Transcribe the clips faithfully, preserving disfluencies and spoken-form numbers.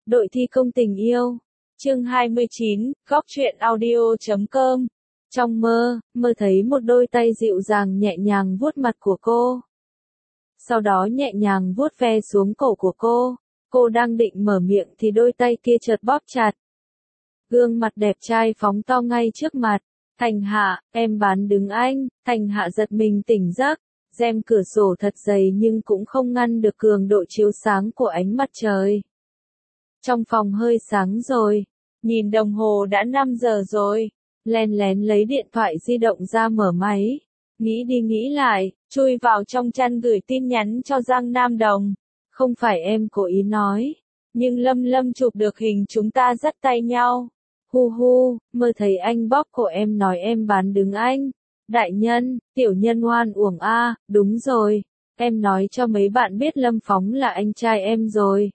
Đội thi công tình yêu. Chương hai mươi chín, góc truyện audio chấm com. Trong mơ, mơ thấy một đôi tay dịu dàng nhẹ nhàng vuốt mặt của cô. Sau đó nhẹ nhàng vuốt ve xuống cổ của cô. Cô đang định mở miệng thì đôi tay kia chợt bóp chặt. Gương mặt đẹp trai phóng to ngay trước mặt. Thành Hạ, em bán đứng anh. Thành Hạ giật mình tỉnh giấc. Rèm cửa sổ thật dày nhưng cũng không ngăn được cường độ chiếu sáng của ánh mặt trời. Trong phòng hơi sáng rồi. Nhìn đồng hồ đã năm giờ rồi. Lén lén lấy điện thoại di động ra mở máy. Nghĩ đi nghĩ lại, chui vào trong chăn gửi tin nhắn cho Giang Nam Đồng. Không phải em cố ý nói. Nhưng Lâm Lâm chụp được hình chúng ta dắt tay nhau. Hu hu, mơ thấy anh bóp cổ em nói em bán đứng anh. Đại nhân, tiểu nhân oan uổng a, à, đúng rồi. Em nói cho mấy bạn biết Lâm Phóng là anh trai em rồi.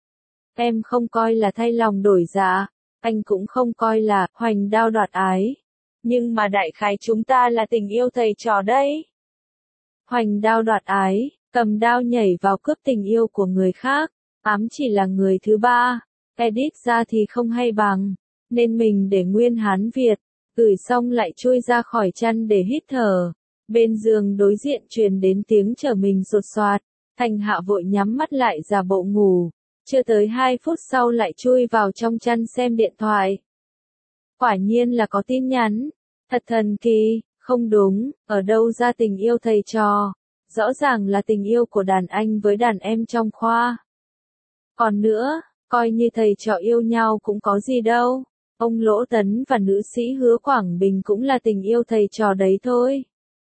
Em không coi là thay lòng đổi dạ, anh cũng không coi là hoành đao đoạt ái. Nhưng mà đại khái chúng ta là tình yêu thầy trò đấy. Hoành đao đoạt ái, cầm đao nhảy vào cướp tình yêu của người khác, ám chỉ là người thứ ba. Edit ra thì không hay bằng, nên mình để nguyên Hán Việt, gửi xong lại chui ra khỏi chăn để hít thở. Bên giường đối diện truyền đến tiếng trở mình sột soạt, Thành Hạ vội nhắm mắt lại giả bộ ngủ. Chưa tới hai phút sau lại chui vào trong chăn xem điện thoại. Quả nhiên là có tin nhắn. Thật thần kỳ, không đúng, ở đâu ra tình yêu thầy trò. Rõ ràng là tình yêu của đàn anh với đàn em trong khoa. Còn nữa, coi như thầy trò yêu nhau cũng có gì đâu. Ông Lỗ Tấn và nữ sĩ Hứa Quảng Bình cũng là tình yêu thầy trò đấy thôi.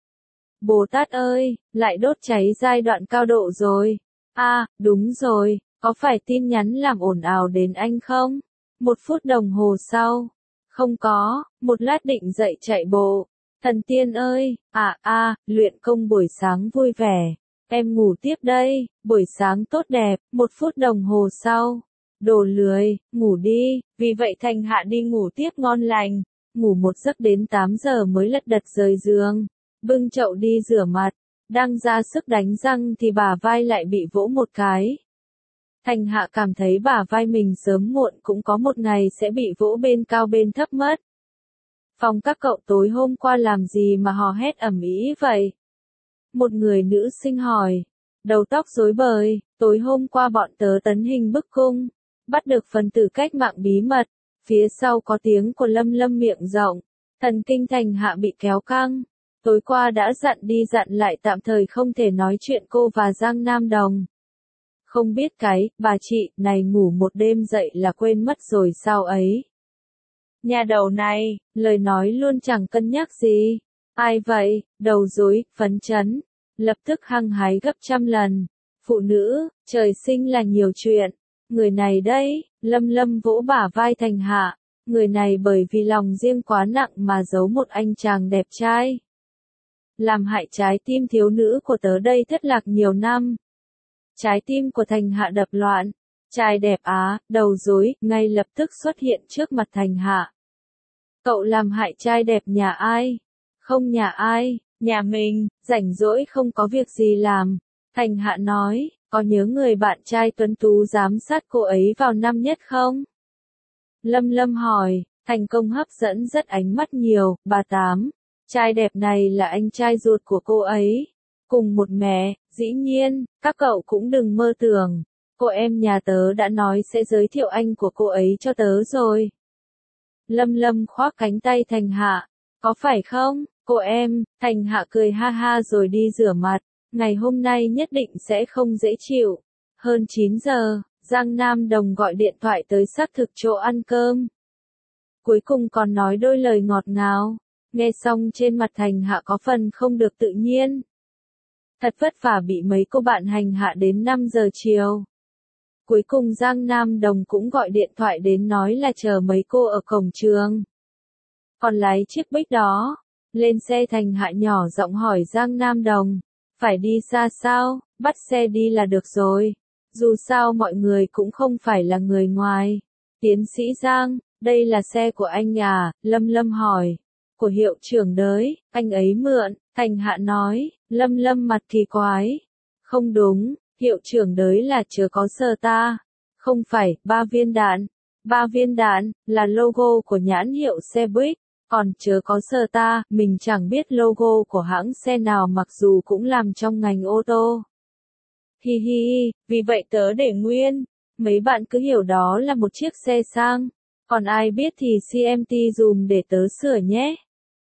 Bồ Tát ơi, lại đốt cháy giai đoạn cao độ rồi. À, đúng rồi. Có phải tin nhắn làm ồn ào đến anh không? Một phút đồng hồ sau. Không có, một lát định dậy chạy bộ. Thần tiên ơi, à à, luyện công buổi sáng vui vẻ. Em ngủ tiếp đây, buổi sáng tốt đẹp, một phút đồng hồ sau. Đồ lười, ngủ đi, vì vậy Thành Hạ đi ngủ tiếp ngon lành. Ngủ một giấc đến tám giờ mới lật đật rời giường. Bưng chậu đi rửa mặt, đang ra sức đánh răng thì bả vai lại bị vỗ một cái. Thành Hạ cảm thấy bả vai mình sớm muộn cũng có một ngày sẽ bị vỗ bên cao bên thấp mất. Phòng các cậu tối hôm qua làm gì mà hò hét ầm ĩ vậy? Một người nữ sinh hỏi. Đầu tóc rối bời, tối hôm qua bọn tớ tấn hình bức cung. Bắt được phần tử cách mạng bí mật. Phía sau có tiếng của Lâm Lâm miệng rộng. Thần kinh Thành Hạ bị kéo căng. Tối qua đã dặn đi dặn lại tạm thời không thể nói chuyện cô và Giang Nam Đồng. Không biết cái, bà chị, này ngủ một đêm dậy là quên mất rồi sao ấy. Nhà đầu này, lời nói luôn chẳng cân nhắc gì. Ai vậy, đầu rối, phấn chấn. Lập tức hăng hái gấp trăm lần. Phụ nữ, trời sinh là nhiều chuyện. Người này đấy, Lâm Lâm vỗ bả vai Thành Hạ. Người này bởi vì lòng riêng quá nặng mà giấu một anh chàng đẹp trai. Làm hại trái tim thiếu nữ của tớ đây thất lạc nhiều năm. Trái tim của Thành Hạ đập loạn. Trai đẹp á, đầu rối, ngay lập tức xuất hiện trước mặt Thành Hạ. Cậu làm hại trai đẹp nhà ai? Không nhà ai, nhà mình, rảnh rỗi không có việc gì làm. Thành Hạ nói, có nhớ người bạn trai tuấn tú giám sát cô ấy vào năm nhất không? Lâm Lâm hỏi, thành công hấp dẫn rất ánh mắt nhiều, bà Tám. Trai đẹp này là anh trai ruột của cô ấy. Cùng một mẹ, dĩ nhiên, các cậu cũng đừng mơ tưởng. Cô em nhà tớ đã nói sẽ giới thiệu anh của cô ấy cho tớ rồi. Lâm Lâm khoác cánh tay Thành Hạ. Có phải không, cô em? Thành Hạ cười ha ha rồi đi rửa mặt. Ngày hôm nay nhất định sẽ không dễ chịu. Hơn chín giờ, Giang Nam Đồng gọi điện thoại tới xác thực chỗ ăn cơm. Cuối cùng còn nói đôi lời ngọt ngào. Nghe xong trên mặt Thành Hạ có phần không được tự nhiên. Thật vất vả bị mấy cô bạn hành hạ đến năm giờ chiều. Cuối cùng Giang Nam Đồng cũng gọi điện thoại đến nói là chờ mấy cô ở cổng trường. Còn lái chiếc bích đó. Lên xe Thành Hạ nhỏ giọng hỏi Giang Nam Đồng. Phải đi xa sao, bắt xe đi là được rồi. Dù sao mọi người cũng không phải là người ngoài. Tiến sĩ Giang, đây là xe của anh à? Lâm Lâm hỏi. Của hiệu trưởng đấy, anh ấy mượn. Thành Hạ nói. Lâm Lâm mặt kỳ quái. Không đúng, hiệu trưởng đấy là chớ có sờ ta. Không phải, ba viên đạn. Ba viên đạn, là logo của nhãn hiệu xe buýt. Còn chớ có sờ ta, mình chẳng biết logo của hãng xe nào mặc dù cũng làm trong ngành ô tô. Hi hi, vì vậy tớ để nguyên. Mấy bạn cứ hiểu đó là một chiếc xe sang. Còn ai biết thì xê em tê dùm để tớ sửa nhé.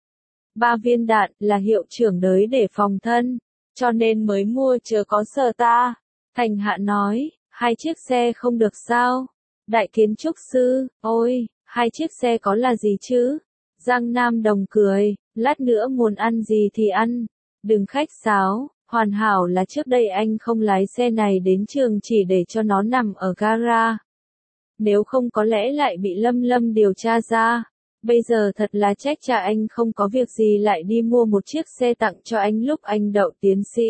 Ba viên đạn là hiệu trưởng đới để phòng thân. Cho nên mới mua chớ có sờ ta. Thành Hạ nói, hai chiếc xe không được sao? Đại kiến trúc sư, ôi, hai chiếc xe có là gì chứ? Giang Nam Đồng cười, lát nữa muốn ăn gì thì ăn. Đừng khách sáo, hoàn hảo là trước đây anh không lái xe này đến trường chỉ để cho nó nằm ở gara. Nếu không có lẽ lại bị Lâm Lâm điều tra ra. Bây giờ thật là trách cha anh không có việc gì lại đi mua một chiếc xe tặng cho anh lúc anh đậu tiến sĩ.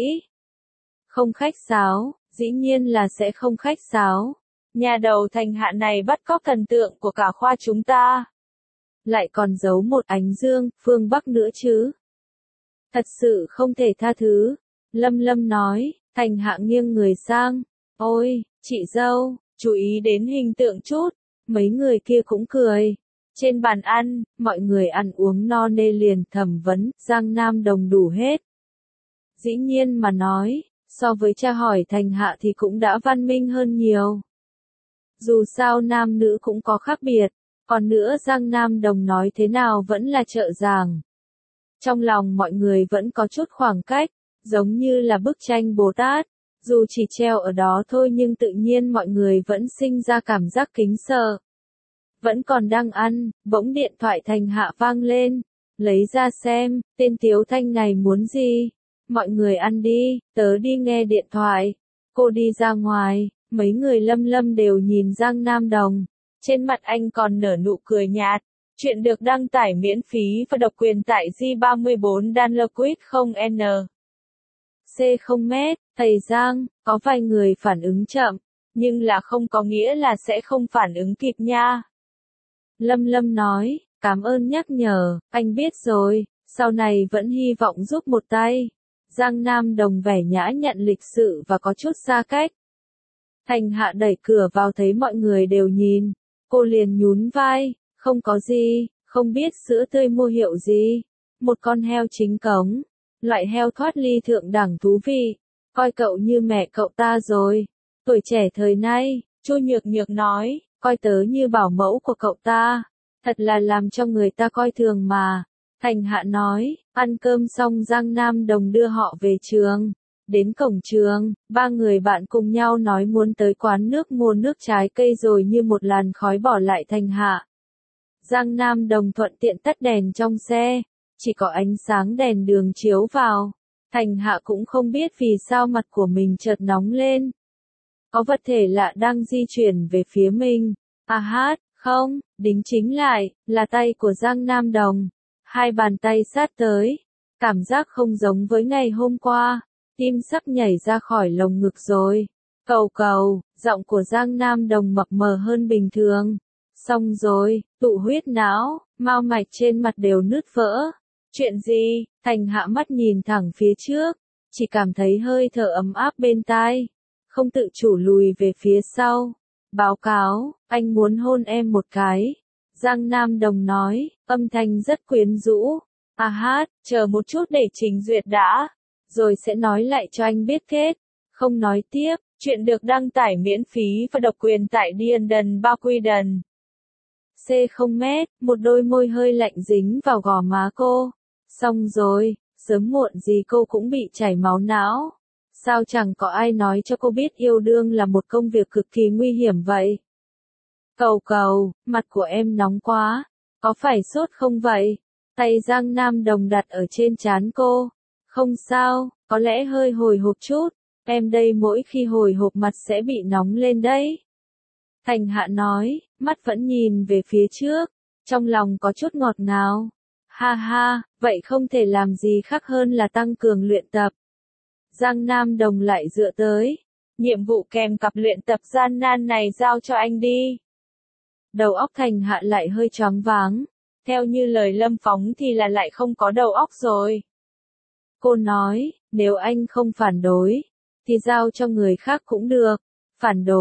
Không khách sáo, dĩ nhiên là sẽ không khách sáo. Nhà đầu Thành Hạ này bắt cóc thần tượng của cả khoa chúng ta. Lại còn giấu một ánh dương, phương Bắc nữa chứ. Thật sự không thể tha thứ. Lâm Lâm nói, Thành Hạ nghiêng người sang. Ôi, chị dâu, chú ý đến hình tượng chút. Mấy người kia cũng cười. Trên bàn ăn, mọi người ăn uống no nê liền thẩm vấn, Giang Nam Đồng đủ hết. Dĩ nhiên mà nói, so với cha hỏi Thành Hạ thì cũng đã văn minh hơn nhiều. Dù sao nam nữ cũng có khác biệt, còn nữa Giang Nam Đồng nói thế nào vẫn là trợ giảng. Trong lòng mọi người vẫn có chút khoảng cách, giống như là bức tranh Bồ Tát, dù chỉ treo ở đó thôi nhưng tự nhiên mọi người vẫn sinh ra cảm giác kính sợ. Vẫn còn đang ăn, bỗng điện thoại Thành Hạ vang lên, lấy ra xem, tên Tiếu Thanh này muốn gì? Mọi người ăn đi, tớ đi nghe điện thoại. Cô đi ra ngoài, mấy người Lâm Lâm đều nhìn Giang Nam Đồng. Trên mặt anh còn nở nụ cười nhạt. Chuyện được đăng tải miễn phí và độc quyền tại G ba mươi bốn Danloquid không N. C không mét, thầy Giang, có vài người phản ứng chậm, nhưng là không có nghĩa là sẽ không phản ứng kịp nha. Lâm Lâm nói, cảm ơn nhắc nhở, anh biết rồi, sau này vẫn hy vọng giúp một tay. Giang Nam Đồng vẻ nhã nhận lịch sự và có chút xa cách. Thành Hạ đẩy cửa vào thấy mọi người đều nhìn, cô liền nhún vai, không có gì, không biết sữa tươi mua hiệu gì. Một con heo chính cống, loại heo thoát ly thượng đẳng thú vị, coi cậu như mẹ cậu ta rồi. Tuổi trẻ thời nay, Chu Nhược Nhược nói, coi tớ như bảo mẫu của cậu ta, thật là làm cho người ta coi thường mà. Thành Hạ nói, ăn cơm xong Giang Nam Đồng đưa họ về trường. Đến cổng trường, ba người bạn cùng nhau nói muốn tới quán nước mua nước trái cây rồi như một làn khói bỏ lại Thành Hạ. Giang Nam Đồng thuận tiện tắt đèn trong xe, chỉ có ánh sáng đèn đường chiếu vào. Thành Hạ cũng không biết vì sao mặt của mình chợt nóng lên. Có vật thể lạ đang di chuyển về phía mình. À hát, không, đính chính lại, là tay của Giang Nam Đồng. Hai bàn tay sát tới. Cảm giác không giống với ngày hôm qua. Tim sắp nhảy ra khỏi lồng ngực rồi. Cầu cầu, giọng của Giang Nam Đồng mập mờ hơn bình thường. Xong rồi, tụ huyết não, mao mạch trên mặt đều nứt vỡ. Chuyện gì? Thành Hạ mắt nhìn thẳng phía trước, chỉ cảm thấy hơi thở ấm áp bên tai. Không tự chủ lùi về phía sau. Báo cáo, anh muốn hôn em một cái. Giang Nam Đồng nói, âm thanh rất quyến rũ. À hát, chờ một chút để trình duyệt đã. Rồi sẽ nói lại cho anh biết kết. Không nói tiếp, chuyện được đăng tải miễn phí và độc quyền tại Dienden Ba Quy Đần. C không mét, một đôi môi hơi lạnh dính vào gò má cô. Xong rồi, sớm muộn gì cô cũng bị chảy máu não. Sao chẳng có ai nói cho cô biết yêu đương là một công việc cực kỳ nguy hiểm vậy? Cầu cầu, mặt của em nóng quá. Có phải sốt không vậy? Tay Giang Nam Đồng đặt ở trên trán cô. Không sao, có lẽ hơi hồi hộp chút. Em đây mỗi khi hồi hộp mặt sẽ bị nóng lên đấy. Thành Hạ nói, mắt vẫn nhìn về phía trước. Trong lòng có chút ngọt ngào. Ha ha, vậy không thể làm gì khác hơn là tăng cường luyện tập. Giang Nam Đồng lại dựa tới. Nhiệm vụ kèm cặp luyện tập gian nan này giao cho anh đi. Đầu óc Thành Hạ lại hơi choáng váng. Theo như lời Lâm phóng thì là lại không có đầu óc rồi. Cô nói, nếu anh không phản đối, thì giao cho người khác cũng được. Phản đối,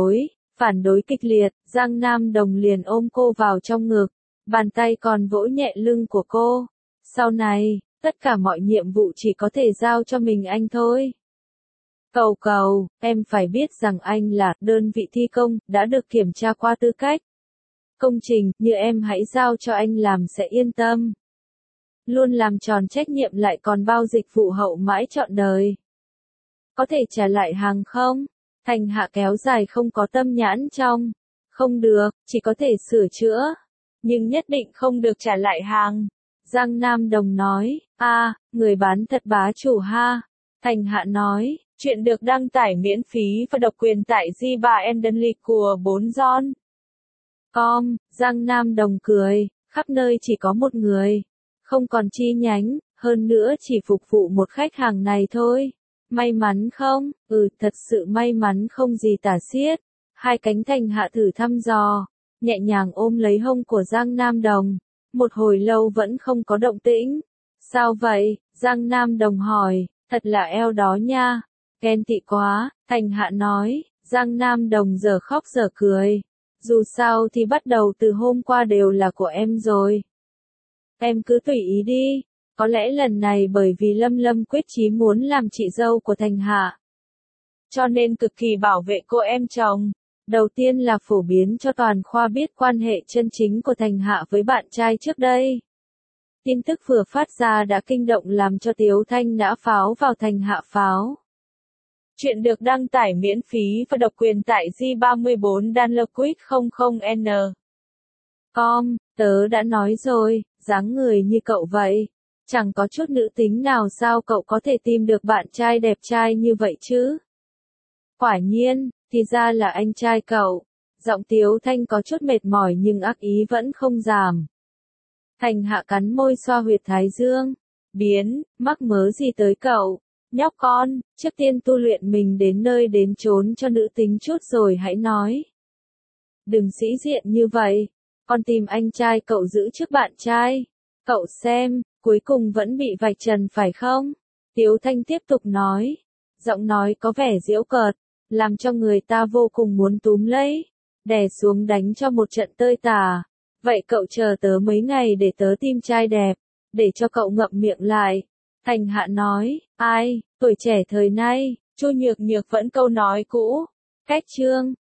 Phản đối kịch liệt, Giang Nam Đồng liền ôm cô vào trong ngực, bàn tay còn vỗ nhẹ lưng của cô. Sau này, tất cả mọi nhiệm vụ chỉ có thể giao cho mình anh thôi. Cầu cầu, em phải biết rằng anh là đơn vị thi công, đã được kiểm tra qua tư cách. Công trình, như em hãy giao cho anh làm sẽ yên tâm. Luôn làm tròn trách nhiệm lại còn bao dịch vụ hậu mãi trọn đời. Có thể trả lại hàng không? Thành Hạ kéo dài không có tâm nhãn trong. Không được, chỉ có thể sửa chữa. Nhưng nhất định không được trả lại hàng. Giang Nam Đồng nói, a à, người bán thật bá chủ ha. Thành Hạ nói, chuyện được đăng tải miễn phí và độc quyền tại Ziba Endenly của bốn John. Com, Giang Nam Đồng cười, khắp nơi chỉ có một người. Không còn chi nhánh, hơn nữa chỉ phục vụ một khách hàng này thôi. May mắn không? Ừ, thật sự may mắn không gì tả xiết. Hai cánh Thành Hạ thử thăm dò, nhẹ nhàng ôm lấy hông của Giang Nam Đồng. Một hồi lâu vẫn không có động tĩnh. Sao vậy? Giang Nam Đồng hỏi, thật là eo đó nha. Ghen tị quá, Thành Hạ nói. Giang Nam Đồng giờ khóc giờ cười. Dù sao thì bắt đầu từ hôm qua đều là của em rồi. Em cứ tùy ý đi. Có lẽ lần này bởi vì Lâm Lâm quyết chí muốn làm chị dâu của Thành Hạ, cho nên cực kỳ bảo vệ cô em chồng. Đầu tiên là phổ biến cho toàn khoa biết quan hệ chân chính của Thành Hạ với bạn trai trước đây. Tin tức vừa phát ra đã kinh động làm cho Tiếu Thanh nã pháo vào Thành Hạ pháo. Chuyện được đăng tải miễn phí và độc quyền tại G ba mươi bốn Danloquid không không N. Com, tớ đã nói rồi, dáng người như cậu vậy. Chẳng có chút nữ tính nào sao cậu có thể tìm được bạn trai đẹp trai như vậy chứ? Quả nhiên, thì ra là anh trai cậu. Giọng Tiếu Thanh có chút mệt mỏi nhưng ác ý vẫn không giảm. Thành Hạ cắn môi xoa huyệt thái dương. Biến, mắc mớ gì tới cậu? Nhóc con, trước tiên tu luyện mình đến nơi đến chốn cho nữ tính chút rồi hãy nói. Đừng sĩ diện như vậy. Con tìm anh trai cậu giữ trước bạn trai. Cậu xem, cuối cùng vẫn bị vạch trần phải không? Tiếu Thanh tiếp tục nói. Giọng nói có vẻ giễu cợt, làm cho người ta vô cùng muốn túm lấy, đè xuống đánh cho một trận tơi tả. Vậy cậu chờ tớ mấy ngày để tớ tìm trai đẹp, để cho cậu ngậm miệng lại. Thành Hạ nói, ai, tuổi trẻ thời nay, Chu Nhược Nhược vẫn câu nói cũ. Cách chương.